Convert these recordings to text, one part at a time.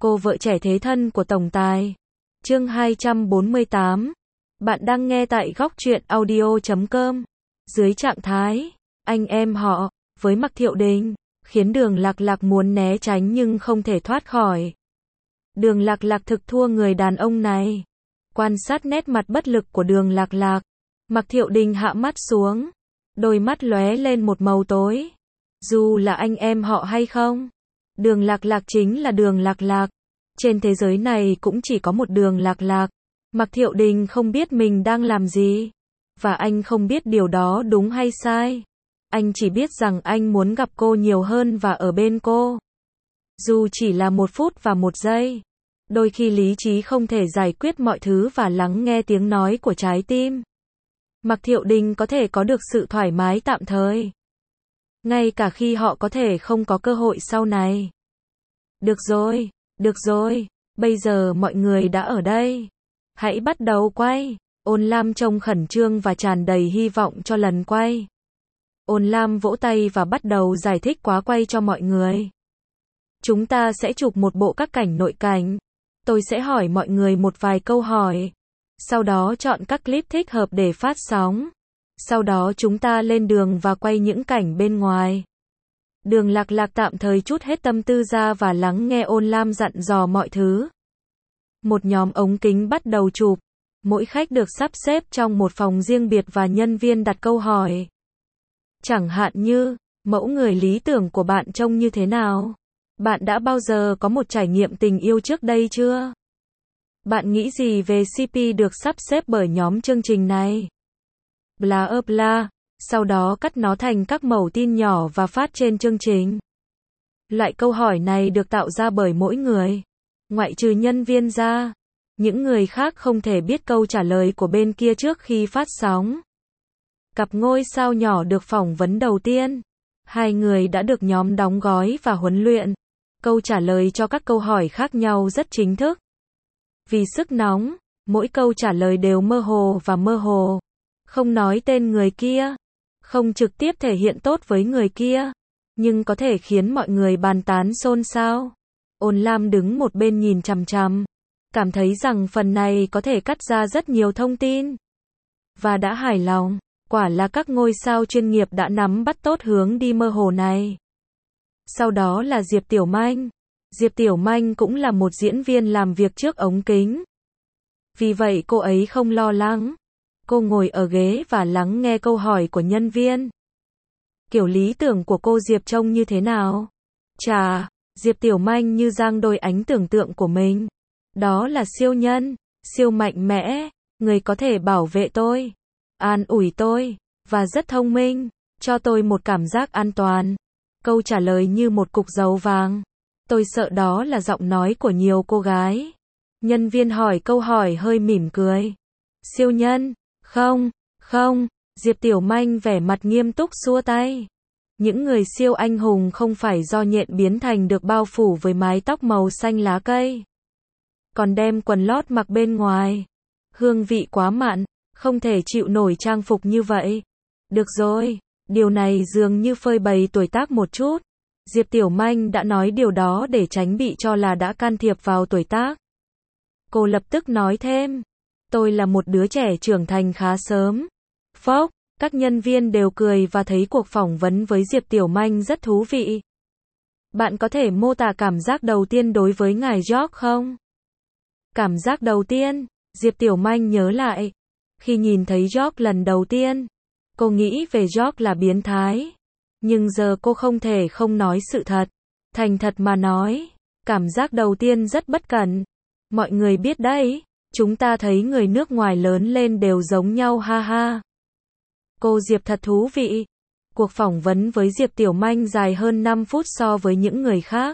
cô vợ trẻ thế thân của tổng tài. Chương 248. Bạn đang nghe tại góc truyện audio.com. Dưới trạng thái anh em họ với Mạc Thiệu Đình, khiến Đường Lạc Lạc muốn né tránh nhưng không thể thoát khỏi. Đường Lạc Lạc thực thua người đàn ông này. Quan sát nét mặt bất lực của Đường Lạc Lạc, Mạc Thiệu Đình hạ mắt xuống, đôi mắt lóe lên một màu tối. Dù là anh em họ hay không, Đường Lạc Lạc chính là Đường Lạc Lạc. Trên thế giới này cũng chỉ có một Đường Lạc Lạc. Mạc Thiệu Đình không biết mình đang làm gì, và anh không biết điều đó đúng hay sai. Anh chỉ biết rằng anh muốn gặp cô nhiều hơn và ở bên cô. Dù chỉ là 1 phút và 1 giây. Đôi khi lý trí không thể giải quyết mọi thứ và lắng nghe tiếng nói của trái tim. Mạc Thiệu Đình có thể có được sự thoải mái tạm thời, ngay cả khi họ có thể không có cơ hội sau này. Được rồi, bây giờ mọi người đã ở đây. Hãy bắt đầu quay. Ôn Lam trông khẩn trương và tràn đầy hy vọng cho lần quay. Ôn Lam vỗ tay và bắt đầu giải thích quá quay cho mọi người. Chúng ta sẽ chụp một bộ các cảnh nội cảnh. Tôi sẽ hỏi mọi người một vài câu hỏi. Sau đó chọn các clip thích hợp để phát sóng. Sau đó chúng ta lên đường và quay những cảnh bên ngoài. Đường Lạc Lạc tạm thời trút hết tâm tư ra và lắng nghe Ôn Lam dặn dò mọi thứ. Một nhóm ống kính bắt đầu chụp. Mỗi khách được sắp xếp trong một phòng riêng biệt và nhân viên đặt câu hỏi. Chẳng hạn như, mẫu người lý tưởng của bạn trông như thế nào? Bạn đã bao giờ có một trải nghiệm tình yêu trước đây chưa? Bạn nghĩ gì về CP được sắp xếp bởi nhóm chương trình này? Bla bla. Sau đó cắt nó thành các mẩu tin nhỏ và phát trên chương trình. Loại câu hỏi này được tạo ra bởi mỗi người, ngoại trừ nhân viên ra. Những người khác không thể biết câu trả lời của bên kia trước khi phát sóng. Cặp ngôi sao nhỏ được phỏng vấn đầu tiên. 2 người đã được nhóm đóng gói và huấn luyện. Câu trả lời cho các câu hỏi khác nhau rất chính thức. Vì sức nóng, mỗi câu trả lời đều mơ hồ và mơ hồ. Không nói tên người kia, không trực tiếp thể hiện tốt với người kia, nhưng có thể khiến mọi người bàn tán xôn xao. Ôn Lam đứng một bên nhìn chằm chằm, cảm thấy rằng phần này có thể cắt ra rất nhiều thông tin. Và đã hài lòng, quả là các ngôi sao chuyên nghiệp đã nắm bắt tốt hướng đi mơ hồ này. Sau đó là Diệp Tiểu Manh. Diệp Tiểu Manh cũng là một diễn viên làm việc trước ống kính. Vì vậy cô ấy không lo lắng. Cô ngồi ở ghế và lắng nghe câu hỏi của nhân viên. Kiểu lý tưởng của cô Diệp trông như thế nào? Chà, Diệp Tiểu Manh như giang đôi ánh tưởng tượng của mình. Đó là siêu nhân, siêu mạnh mẽ, người có thể bảo vệ tôi, an ủi tôi, và rất thông minh, cho tôi một cảm giác an toàn. Câu trả lời như một cục dấu vàng. Tôi sợ đó là giọng nói của nhiều cô gái. Nhân viên hỏi câu hỏi hơi mỉm cười. Siêu nhân? Không. Diệp Tiểu Manh vẻ mặt nghiêm túc xua tay. Những người siêu anh hùng không phải do nhện biến thành được bao phủ với mái tóc màu xanh lá cây, còn đem quần lót mặc bên ngoài. Hương vị quá mặn, không thể chịu nổi trang phục như vậy. Được rồi, điều này dường như phơi bày tuổi tác một chút. Diệp Tiểu Manh đã nói điều đó để tránh bị cho là đã can thiệp vào tuổi tác. Cô lập tức nói thêm, tôi là một đứa trẻ trưởng thành khá sớm. Phốc, các nhân viên đều cười và thấy cuộc phỏng vấn với Diệp Tiểu Manh rất thú vị. Bạn có thể mô tả cảm giác đầu tiên đối với ngài George không? Cảm giác đầu tiên, Diệp Tiểu Manh nhớ lại. Khi nhìn thấy George lần đầu tiên, cô nghĩ về George là biến thái. Nhưng giờ cô không thể không nói sự thật. Thành thật mà nói, cảm giác đầu tiên rất bất cẩn. Mọi người biết đấy, chúng ta thấy người nước ngoài lớn lên đều giống nhau ha ha. Cô Diệp thật thú vị. Cuộc phỏng vấn với Diệp Tiểu Manh dài hơn 5 phút so với những người khác.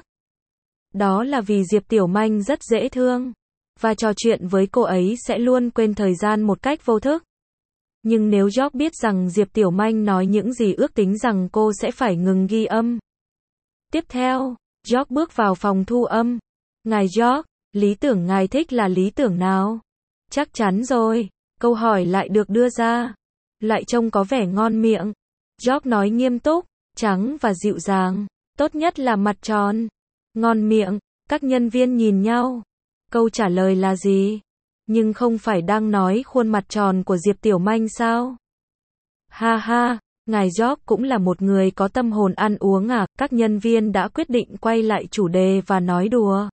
Đó là vì Diệp Tiểu Manh rất dễ thương, và trò chuyện với cô ấy sẽ luôn quên thời gian một cách vô thức. Nhưng nếu George biết rằng Diệp Tiểu Manh nói những gì ước tính rằng cô sẽ phải ngừng ghi âm. Tiếp theo, George bước vào phòng thu âm. Ngài George, lý tưởng ngài thích là lý tưởng nào? Chắc chắn rồi, câu hỏi lại được đưa ra. Lại trông có vẻ ngon miệng. George nói nghiêm túc, trắng và dịu dàng. Tốt nhất là mặt tròn. Ngon miệng, Các nhân viên nhìn nhau. Câu trả lời là gì? Nhưng không phải đang nói khuôn mặt tròn của Diệp Tiểu Manh sao? Ha ha, ngài George cũng là một người có tâm hồn ăn uống à? Các nhân viên đã quyết định quay lại chủ đề và nói đùa.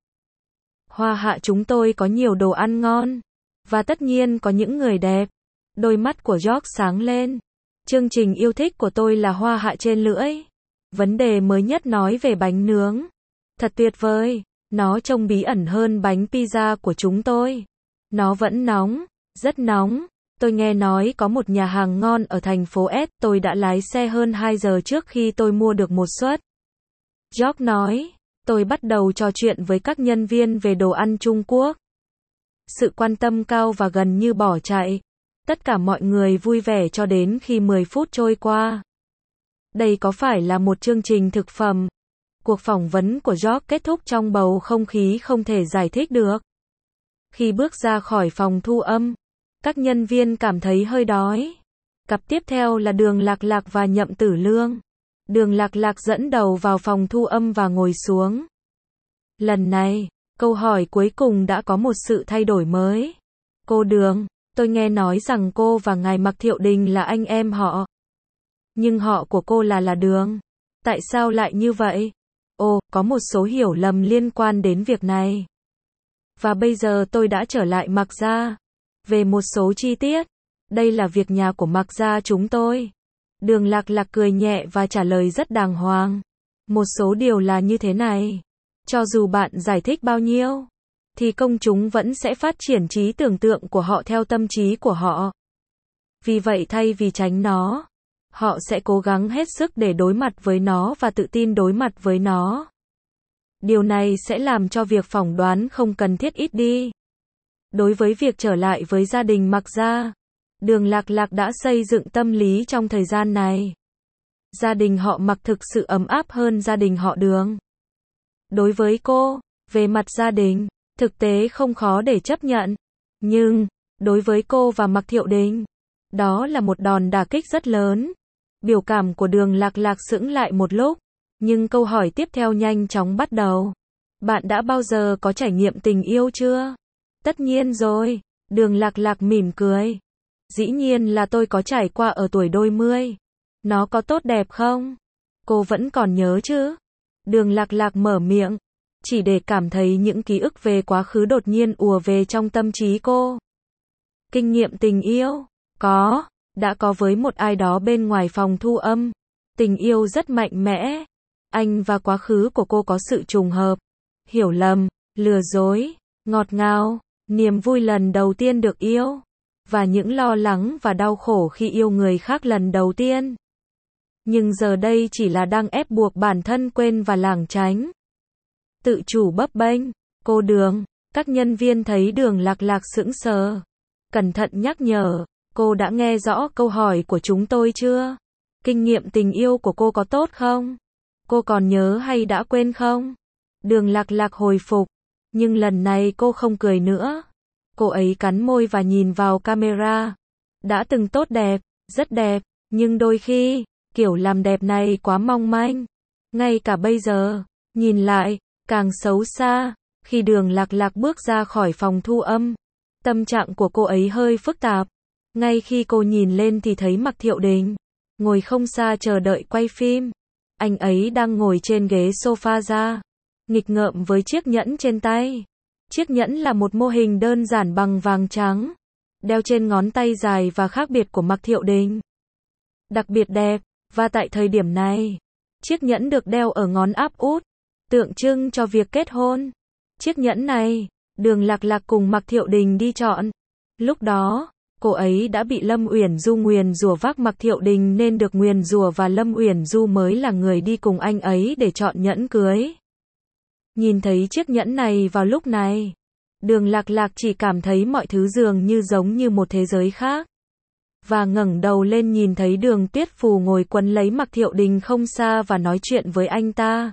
Hoa Hạ chúng tôi có nhiều đồ ăn ngon. Và tất nhiên có những người đẹp. Đôi mắt của George sáng lên. Chương trình yêu thích của tôi là Hoa Hạ trên lưỡi. Vấn đề mới nhất nói về bánh nướng. Thật tuyệt vời. Nó trông bí ẩn hơn bánh pizza của chúng tôi. Nó vẫn nóng, rất nóng. Tôi nghe nói có một nhà hàng ngon ở thành phố S. Tôi đã lái xe hơn 2 giờ trước khi tôi mua được một suất. George nói. Tôi bắt đầu trò chuyện với các nhân viên về đồ ăn Trung Quốc. Sự quan tâm cao và gần như bỏ chạy. Tất cả mọi người vui vẻ cho đến khi 10 phút trôi qua. Đây có phải là một chương trình thực phẩm? Cuộc phỏng vấn của George kết thúc trong bầu không khí không thể giải thích được. Khi bước ra khỏi phòng thu âm, các nhân viên cảm thấy hơi đói. Cặp tiếp theo là Đường Lạc Lạc và Nhậm Tử Lương. Đường Lạc Lạc dẫn đầu vào phòng thu âm và ngồi xuống. Lần này, câu hỏi cuối cùng đã có một sự thay đổi mới. Cô Đường, tôi nghe nói rằng cô và ngài Mạc Thiệu Đình là anh em họ. Nhưng họ của cô là Đường. Tại sao lại như vậy? Ồ, có một số hiểu lầm liên quan đến việc này. Và bây giờ tôi đã trở lại Mạc gia. Về một số chi tiết, đây là việc nhà của Mạc gia chúng tôi. Đường Lạc Lạc cười nhẹ và trả lời rất đàng hoàng. Một số điều là như thế này. Cho dù bạn giải thích bao nhiêu, thì công chúng vẫn sẽ phát triển trí tưởng tượng của họ theo tâm trí của họ. Vì vậy thay vì tránh nó, họ sẽ cố gắng hết sức để đối mặt với nó và tự tin đối mặt với nó. Điều này sẽ làm cho việc phỏng đoán không cần thiết ít đi. Đối với việc trở lại với gia đình Mạc gia, Đường Lạc Lạc đã xây dựng tâm lý trong thời gian này. Gia đình họ Mạc thực sự ấm áp hơn gia đình họ Đường. Đối với cô, về mặt gia đình, thực tế không khó để chấp nhận. Nhưng, đối với cô và Mạc Thiệu Đình, đó là một đòn đả kích rất lớn. Biểu cảm của Đường Lạc Lạc sững lại một lúc, nhưng câu hỏi tiếp theo nhanh chóng bắt đầu. Bạn đã bao giờ có trải nghiệm tình yêu chưa? Tất nhiên rồi, Đường Lạc Lạc mỉm cười. Dĩ nhiên là tôi có trải qua ở tuổi đôi mươi. Nó có tốt đẹp không? Cô vẫn còn nhớ chứ? Đường Lạc Lạc mở miệng, chỉ để cảm thấy những ký ức về quá khứ đột nhiên ùa về trong tâm trí cô. Kinh nghiệm tình yêu? Có, đã có với một ai đó bên ngoài phòng thu âm. Tình yêu rất mạnh mẽ. Anh và quá khứ của cô có sự trùng hợp, hiểu lầm, lừa dối, ngọt ngào, niềm vui lần đầu tiên được yêu, và những lo lắng và đau khổ khi yêu người khác lần đầu tiên. Nhưng giờ đây chỉ là đang ép buộc bản thân quên và lảng tránh. Tự chủ bấp bênh. Cô Đường, các nhân viên thấy Đường Lạc Lạc sững sờ. Cẩn thận nhắc nhở, cô đã nghe rõ câu hỏi của chúng tôi chưa? Kinh nghiệm tình yêu của cô có tốt không? Cô còn nhớ hay đã quên không? Đường Lạc Lạc hồi phục, nhưng lần này cô không cười nữa. Cô ấy cắn môi và nhìn vào camera. Đã từng tốt đẹp, rất đẹp, nhưng đôi khi, kiểu làm đẹp này quá mong manh. Ngay cả bây giờ, nhìn lại, càng xấu xa. Khi Đường Lạc Lạc bước ra khỏi phòng thu âm, tâm trạng của cô ấy hơi phức tạp. Ngay khi cô nhìn lên thì thấy Mạc Thiệu Đình ngồi không xa chờ đợi quay phim. Anh ấy đang ngồi trên ghế sofa ra, nghịch ngợm với chiếc nhẫn trên tay. Chiếc nhẫn là một mô hình đơn giản bằng vàng trắng, đeo trên ngón tay dài và khác biệt của Mạc Thiệu Đình. Đặc biệt đẹp, và tại thời điểm này, chiếc nhẫn được đeo ở ngón áp út, tượng trưng cho việc kết hôn. Chiếc nhẫn này, Đường Lạc Lạc cùng Mạc Thiệu Đình đi chọn. Lúc đó, cô ấy đã bị Lâm Uyển Du nguyền rủa vác Mạc Thiệu Đình nên được nguyền rủa và Lâm Uyển Du mới là người đi cùng anh ấy để chọn nhẫn cưới. Nhìn thấy chiếc nhẫn này vào lúc này, Đường Lạc Lạc chỉ cảm thấy mọi thứ dường như giống như một thế giới khác. Và ngẩng đầu lên nhìn thấy Đường Tuyết Phù ngồi quấn lấy Mạc Thiệu Đình không xa và nói chuyện với anh ta.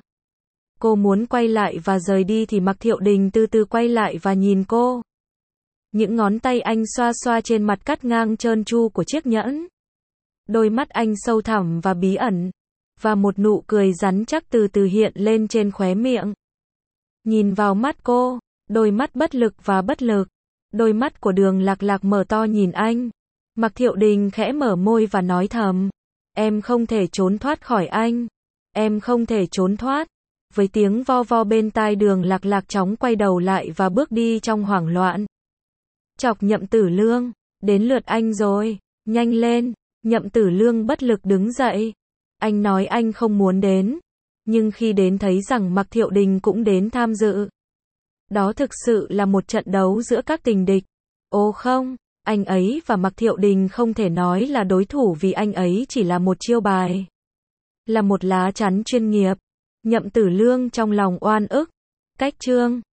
Cô muốn quay lại và rời đi thì Mạc Thiệu Đình từ từ quay lại và nhìn cô. Những ngón tay anh xoa xoa trên mặt cắt ngang trơn tru của chiếc nhẫn. Đôi mắt anh sâu thẳm và bí ẩn, và một nụ cười rắn chắc từ từ hiện lên trên khóe miệng. Nhìn vào mắt cô, đôi mắt bất lực và bất lực. Đôi mắt của Đường Lạc Lạc mở to nhìn anh. Mạc Thiệu Đình khẽ mở môi và nói thầm. Em không thể trốn thoát khỏi anh. Em không thể trốn thoát. Với tiếng vo vo bên tai, Đường Lạc Lạc chóng quay đầu lại và bước đi trong hoảng loạn. Chọc Nhậm Tử Lương, đến lượt anh rồi, nhanh lên. Nhậm Tử Lương bất lực đứng dậy. Anh nói anh không muốn đến, nhưng khi đến thấy rằng Mạc Thiệu Đình cũng đến tham dự. Đó thực sự là một trận đấu giữa các tình địch. Ồ không, anh ấy và Mạc Thiệu Đình không thể nói là đối thủ vì anh ấy chỉ là một chiêu bài. Là một lá chắn chuyên nghiệp. Nhậm Tử Lương trong lòng oan ức. Cách chương